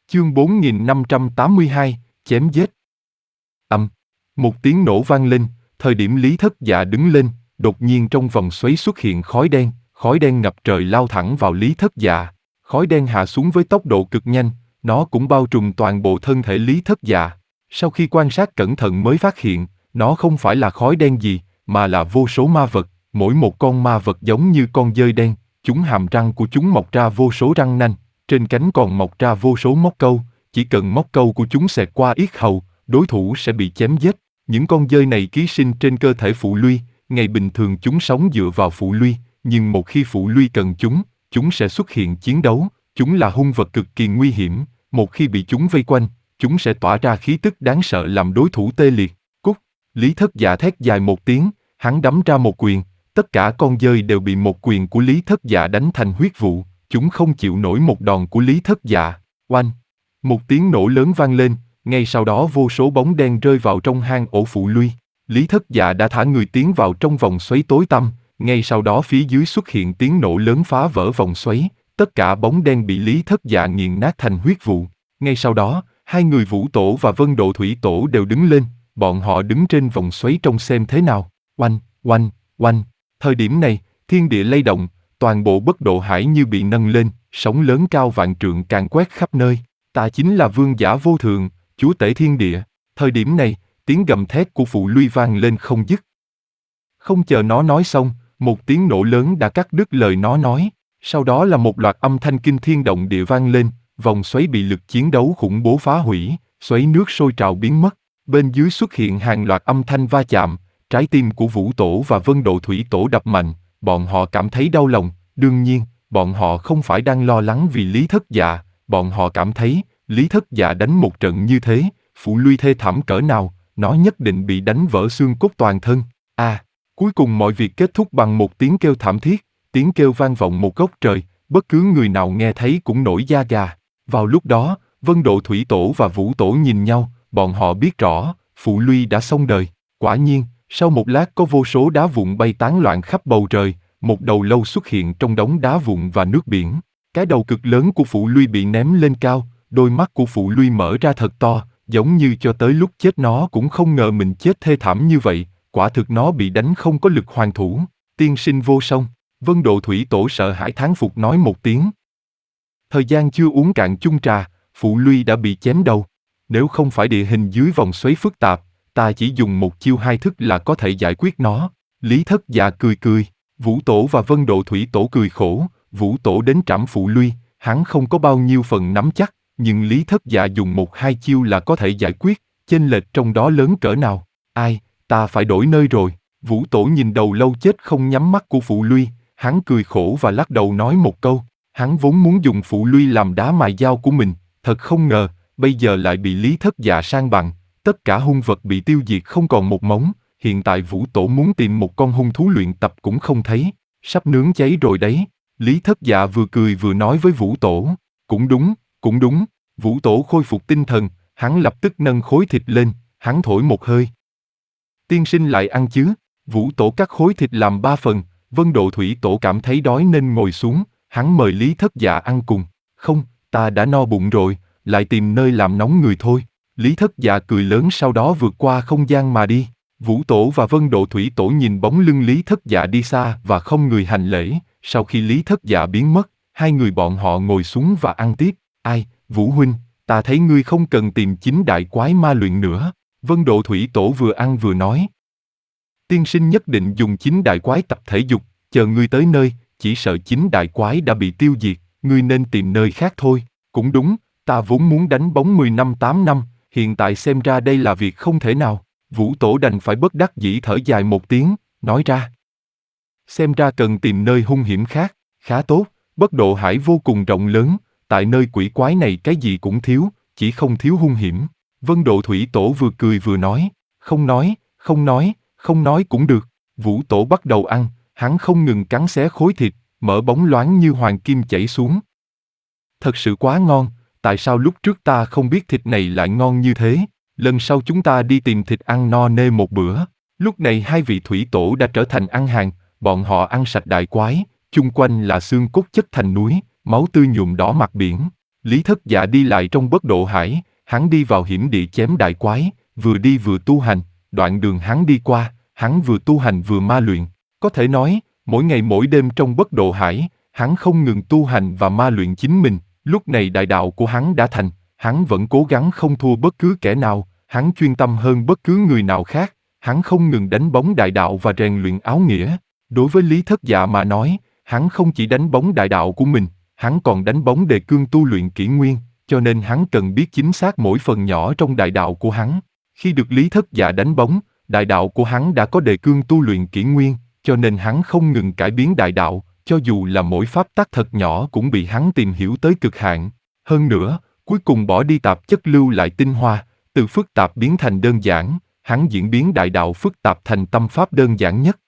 Chương 4582, chém giết. Một tiếng nổ vang lên, thời điểm Lý Thất Dạ đứng lên, đột nhiên trong vòng xoáy xuất hiện khói đen ngập trời lao thẳng vào Lý Thất Dạ. Khói đen hạ xuống với tốc độ cực nhanh, nó cũng bao trùm toàn bộ thân thể Lý Thất Dạ. Sau khi quan sát cẩn thận mới phát hiện, nó không phải là khói đen gì, mà là vô số ma vật, mỗi một con ma vật giống như con dơi đen, hàm răng của chúng mọc ra vô số răng nanh, trên cánh còn mọc ra vô số móc câu, chỉ cần móc câu của chúng xẹt qua yết hầu, đối thủ sẽ bị chém giết. Những con dơi này ký sinh trên cơ thể Phụ Luy, ngày bình thường chúng sống dựa vào Phụ Luy, nhưng một khi Phụ Luy cần chúng sẽ xuất hiện chiến đấu, chúng là hung vật cực kỳ nguy hiểm, một khi bị chúng vây quanh, chúng sẽ tỏa ra khí tức đáng sợ làm đối thủ tê liệt. Cút! Lý Thất Dạ thét dài một tiếng, hắn đấm ra một quyền, tất cả con dơi đều bị một quyền của Lý Thất Dạ đánh thành huyết vụ, chúng không chịu nổi một đòn của Lý Thất Dạ. Oanh! Một tiếng nổ lớn vang lên, ngay sau đó vô số bóng đen rơi vào trong hang ổ Phụ Luy. Lý Thất Dạ đã thả người tiến vào trong vòng xoáy tối tăm, ngay sau đó phía dưới xuất hiện tiếng nổ lớn phá vỡ vòng xoáy, tất cả bóng đen bị Lý Thất Dạ nghiền nát thành huyết vụ. Ngay sau đó, hai người Vũ Tổ và Vân Độ Thủy Tổ đều đứng lên, bọn họ đứng trên vòng xoáy trông xem thế nào. Oanh, oanh, oanh. Thời điểm này, thiên địa lay động, toàn bộ Bất Độ Hải như bị nâng lên, sóng lớn cao vạn trượng càn quét khắp nơi. Ta chính là vương giả vô thượng, chúa tể thiên địa. Thời điểm này, tiếng gầm thét của Phụ Luy vang lên không dứt. Không chờ nó nói xong, một tiếng nổ lớn đã cắt đứt lời nó nói. Sau đó là một loạt âm thanh kinh thiên động địa vang lên, vòng xoáy bị lực chiến đấu khủng bố phá hủy, xoáy nước sôi trào biến mất. Bên dưới xuất hiện hàng loạt âm thanh va chạm, trái tim của Vũ Tổ và Vân Độ Thủy Tổ đập mạnh, bọn họ cảm thấy đau lòng. Đương nhiên, bọn họ không phải đang lo lắng vì Lý Thất Dạ, bọn họ cảm thấy, Lý Thất Dạ đánh một trận như thế, Phụ Luy thê thảm cỡ nào, nó nhất định bị đánh vỡ xương cốt toàn thân. Cuối cùng mọi việc kết thúc bằng một tiếng kêu thảm thiết, tiếng kêu vang vọng một góc trời, bất cứ người nào nghe thấy cũng nổi da gà. Vào lúc đó, Vân Độ Thủy Tổ và Vũ Tổ nhìn nhau, bọn họ biết rõ, Phụ Luy đã xong đời. Quả nhiên, sau một lát có vô số đá vụn bay tán loạn khắp bầu trời, một đầu lâu xuất hiện trong đống đá vụn và nước biển. Cái đầu cực lớn của Phụ Luy bị ném lên cao, đôi mắt của Phụ Luy mở ra thật to, giống như cho tới lúc chết nó cũng không ngờ mình chết thê thảm như vậy, quả thực nó bị đánh không có lực hoàn thủ. Tiên sinh vô song, Vân Độ Thủy Tổ sợ hãi thán phục nói một tiếng. Thời gian chưa uống cạn chung trà, Phụ Luy đã bị chém đầu. Nếu không phải địa hình dưới vòng xoáy phức tạp, ta chỉ dùng một chiêu hai thức là có thể giải quyết nó. Lý Thất Dạ cười cười, Vũ Tổ và Vân Độ Thủy Tổ cười khổ. Vũ Tổ đến trảm Phụ Luy, hắn không có bao nhiêu phần nắm chắc, nhưng Lý Thất Dạ dùng một hai chiêu là có thể giải quyết, chênh lệch trong đó lớn cỡ nào. Ai, ta phải đổi nơi rồi. Vũ Tổ nhìn đầu lâu chết không nhắm mắt của Phụ Luy, hắn cười khổ và lắc đầu nói một câu. Hắn vốn muốn dùng Phụ Luy làm đá mài dao của mình, thật không ngờ, bây giờ lại bị Lý Thất Dạ sang bằng, tất cả hung vật bị tiêu diệt không còn một mống, hiện tại Vũ Tổ muốn tìm một con hung thú luyện tập cũng không thấy, sắp nướng cháy rồi đấy. Lý Thất Dạ vừa cười vừa nói với Vũ Tổ, cũng đúng, Vũ Tổ khôi phục tinh thần, hắn lập tức nâng khối thịt lên, hắn thổi một hơi. Tiên sinh lại ăn chứ? Vũ Tổ cắt khối thịt làm 3 phần, Vân Độ Thủy Tổ cảm thấy đói nên ngồi xuống, hắn mời Lý Thất Dạ ăn cùng. Không, ta đã no bụng rồi, lại tìm nơi làm nóng người thôi. Lý Thất Dạ cười lớn sau đó vượt qua không gian mà đi. Vũ Tổ và Vân Độ Thủy Tổ nhìn bóng lưng Lý Thất Dạ đi xa và không người hành lễ. Sau khi Lý Thất Dạ biến mất, hai người bọn họ ngồi xuống và ăn tiếp. Ai, Vũ huynh, ta thấy ngươi không cần tìm chính đại quái ma luyện nữa. Vân Độ Thủy Tổ vừa ăn vừa nói. Tiên sinh nhất định dùng chính đại quái tập thể dục, chờ ngươi tới nơi, chỉ sợ chính đại quái đã bị tiêu diệt, ngươi nên tìm nơi khác thôi. Cũng đúng, ta vốn muốn đánh bóng 10 năm 8 năm, hiện tại xem ra đây là việc không thể nào. Vũ Tổ đành phải bất đắc dĩ thở dài một tiếng, nói ra. Xem ra cần tìm nơi hung hiểm khác, khá tốt, Bất Độ Hải vô cùng rộng lớn, tại nơi quỷ quái này cái gì cũng thiếu, chỉ không thiếu hung hiểm. Vân Độ Thủy Tổ vừa cười vừa nói, không nói cũng được. Vũ Tổ bắt đầu ăn, hắn không ngừng cắn xé khối thịt, mỡ bóng loáng như hoàng kim chảy xuống. Thật sự quá ngon, tại sao lúc trước ta không biết thịt này lại ngon như thế? Lần sau chúng ta đi tìm thịt ăn no nê một bữa. Lúc này hai vị Thủy Tổ đã trở thành ăn hàng, bọn họ ăn sạch đại quái, chung quanh là xương cốt chất thành núi, máu tươi nhuộm đỏ mặt biển. Lý Thất Dạ đi lại trong Bất Độ Hải, hắn đi vào hiểm địa chém đại quái, vừa đi vừa tu hành, đoạn đường hắn đi qua, hắn vừa tu hành vừa ma luyện. Có thể nói, mỗi ngày mỗi đêm trong Bất Độ Hải, hắn không ngừng tu hành và ma luyện chính mình. Lúc này đại đạo của hắn đã thành, hắn vẫn cố gắng không thua bất cứ kẻ nào, hắn chuyên tâm hơn bất cứ người nào khác, hắn không ngừng đánh bóng đại đạo và rèn luyện áo nghĩa. Đối với Lý Thất Dạ mà nói, hắn không chỉ đánh bóng đại đạo của mình, hắn còn đánh bóng đề cương tu luyện kỷ nguyên, cho nên hắn cần biết chính xác mỗi phần nhỏ trong đại đạo của hắn. Khi được Lý Thất Dạ đánh bóng, đại đạo của hắn đã có đề cương tu luyện kỷ nguyên, cho nên hắn không ngừng cải biến đại đạo, cho dù là mỗi pháp tắc thật nhỏ cũng bị hắn tìm hiểu tới cực hạn. Hơn nữa, cuối cùng bỏ đi tạp chất lưu lại tinh hoa, từ phức tạp biến thành đơn giản, hắn diễn biến đại đạo phức tạp thành tâm pháp đơn giản nhất.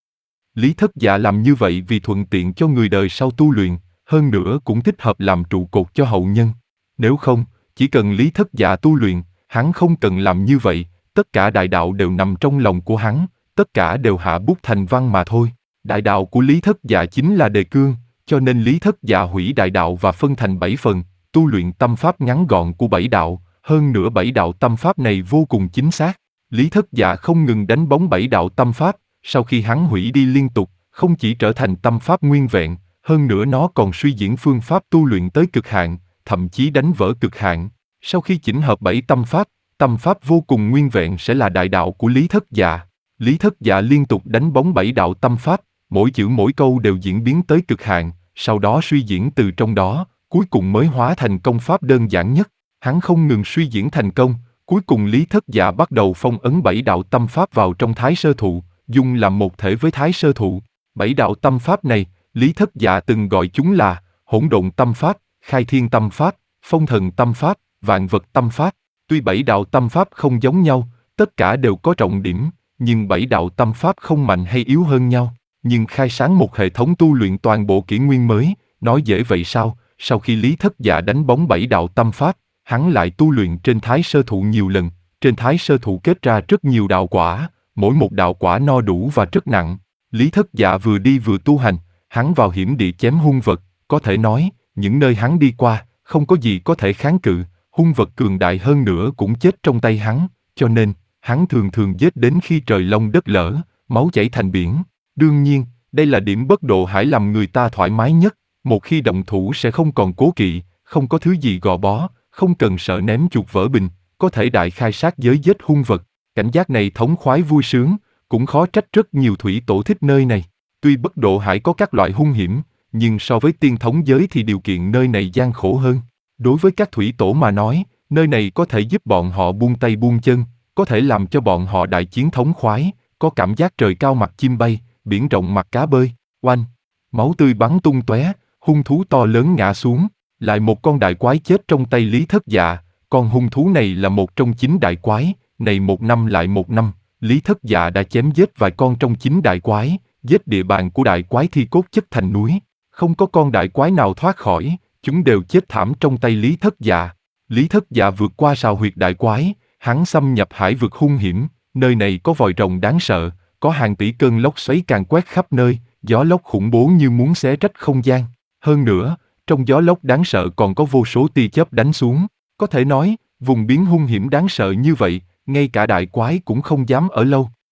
Lý Thất Dạ làm như vậy vì thuận tiện cho người đời sau tu luyện, hơn nữa cũng thích hợp làm trụ cột cho hậu nhân. Nếu không, chỉ cần Lý Thất Dạ tu luyện, hắn không cần làm như vậy, tất cả đại đạo đều nằm trong lòng của hắn, tất cả đều hạ bút thành văn mà thôi. Đại đạo của Lý Thất Dạ chính là đề cương, cho nên Lý Thất Dạ hủy đại đạo và phân thành 7 phần, tu luyện tâm pháp ngắn gọn của 7 đạo, hơn nữa 7 đạo tâm pháp này vô cùng chính xác. Lý Thất Dạ không ngừng đánh bóng 7 đạo tâm pháp, sau khi hắn hủy đi liên tục, không chỉ trở thành tâm pháp nguyên vẹn, hơn nữa nó còn suy diễn phương pháp tu luyện tới cực hạn, thậm chí đánh vỡ cực hạn. Sau khi chỉnh hợp 7 tâm pháp vô cùng nguyên vẹn sẽ là đại đạo của Lý Thất Dạ. Lý Thất Dạ liên tục đánh bóng 7 đạo tâm pháp, mỗi chữ mỗi câu đều diễn biến tới cực hạn, sau đó suy diễn từ trong đó, cuối cùng mới hóa thành công pháp đơn giản nhất. Hắn không ngừng suy diễn thành công, cuối cùng Lý Thất Dạ bắt đầu phong ấn 7 đạo tâm pháp vào trong Thái Sơ Thụ, dung làm một thể với Thái Sơ Thụ. 7 đạo tâm pháp này, Lý Thất Dạ từng gọi chúng là Hỗn Độn Tâm Pháp, Khai Thiên Tâm Pháp, Phong Thần Tâm Pháp, Vạn Vật Tâm Pháp. Tuy 7 đạo tâm pháp không giống nhau, tất cả đều có trọng điểm, nhưng 7 đạo tâm pháp không mạnh hay yếu hơn nhau. Nhưng khai sáng một hệ thống tu luyện toàn bộ kỷ nguyên mới, nói dễ vậy sao? Sau khi Lý Thất Dạ đánh bóng 7 đạo tâm pháp, hắn lại tu luyện trên Thái Sơ Thụ nhiều lần, trên Thái Sơ Thụ kết ra rất nhiều đạo quả, mỗi một đạo quả no đủ và rất nặng. Lý Thất Dạ vừa đi vừa tu hành, hắn vào hiểm địa chém hung vật, có thể nói, những nơi hắn đi qua, không có gì có thể kháng cự, hung vật cường đại hơn nữa cũng chết trong tay hắn, cho nên, hắn thường thường giết đến khi trời long đất lở, máu chảy thành biển. Đương nhiên, đây là điểm Bất Độ Hải làm người ta thoải mái nhất, một khi động thủ sẽ không còn cố kỵ, không có thứ gì gò bó, không cần sợ ném chuột vỡ bình, có thể đại khai sát giới giết hung vật. Cảnh giác này thống khoái vui sướng, cũng khó trách rất nhiều thủy tổ thích nơi này. Tuy Bất Độ Hải có các loại hung hiểm, nhưng so với tiên thống giới thì điều kiện nơi này gian khổ hơn. Đối với các thủy tổ mà nói, nơi này có thể giúp bọn họ buông tay buông chân, có thể làm cho bọn họ đại chiến thống khoái, có cảm giác trời cao mặt chim bay, biển rộng mặt cá bơi. Oanh! Máu tươi bắn tung tóe, hung thú to lớn ngã xuống, lại một con đại quái chết trong tay Lý Thất Dạ. Con hung thú này là một trong 9 đại quái, này một năm lại một năm, Lý Thất Dạ đã chém giết vài con trong 9 đại quái, giết địa bàn của đại quái thi cốt chất thành núi. Không có con đại quái nào thoát khỏi, chúng đều chết thảm trong tay Lý Thất Dạ. Lý Thất Dạ vượt qua sào huyệt đại quái, hắn xâm nhập hải vực hung hiểm, nơi này có vòi rồng đáng sợ, có hàng tỷ cơn lốc xoáy càn quét khắp nơi, gió lốc khủng bố như muốn xé rách không gian. Hơn nữa, trong gió lốc đáng sợ còn có vô số tia chớp đánh xuống. Có thể nói, vùng biển hung hiểm đáng sợ như vậy, ngay cả đại quái cũng không dám ở lâu.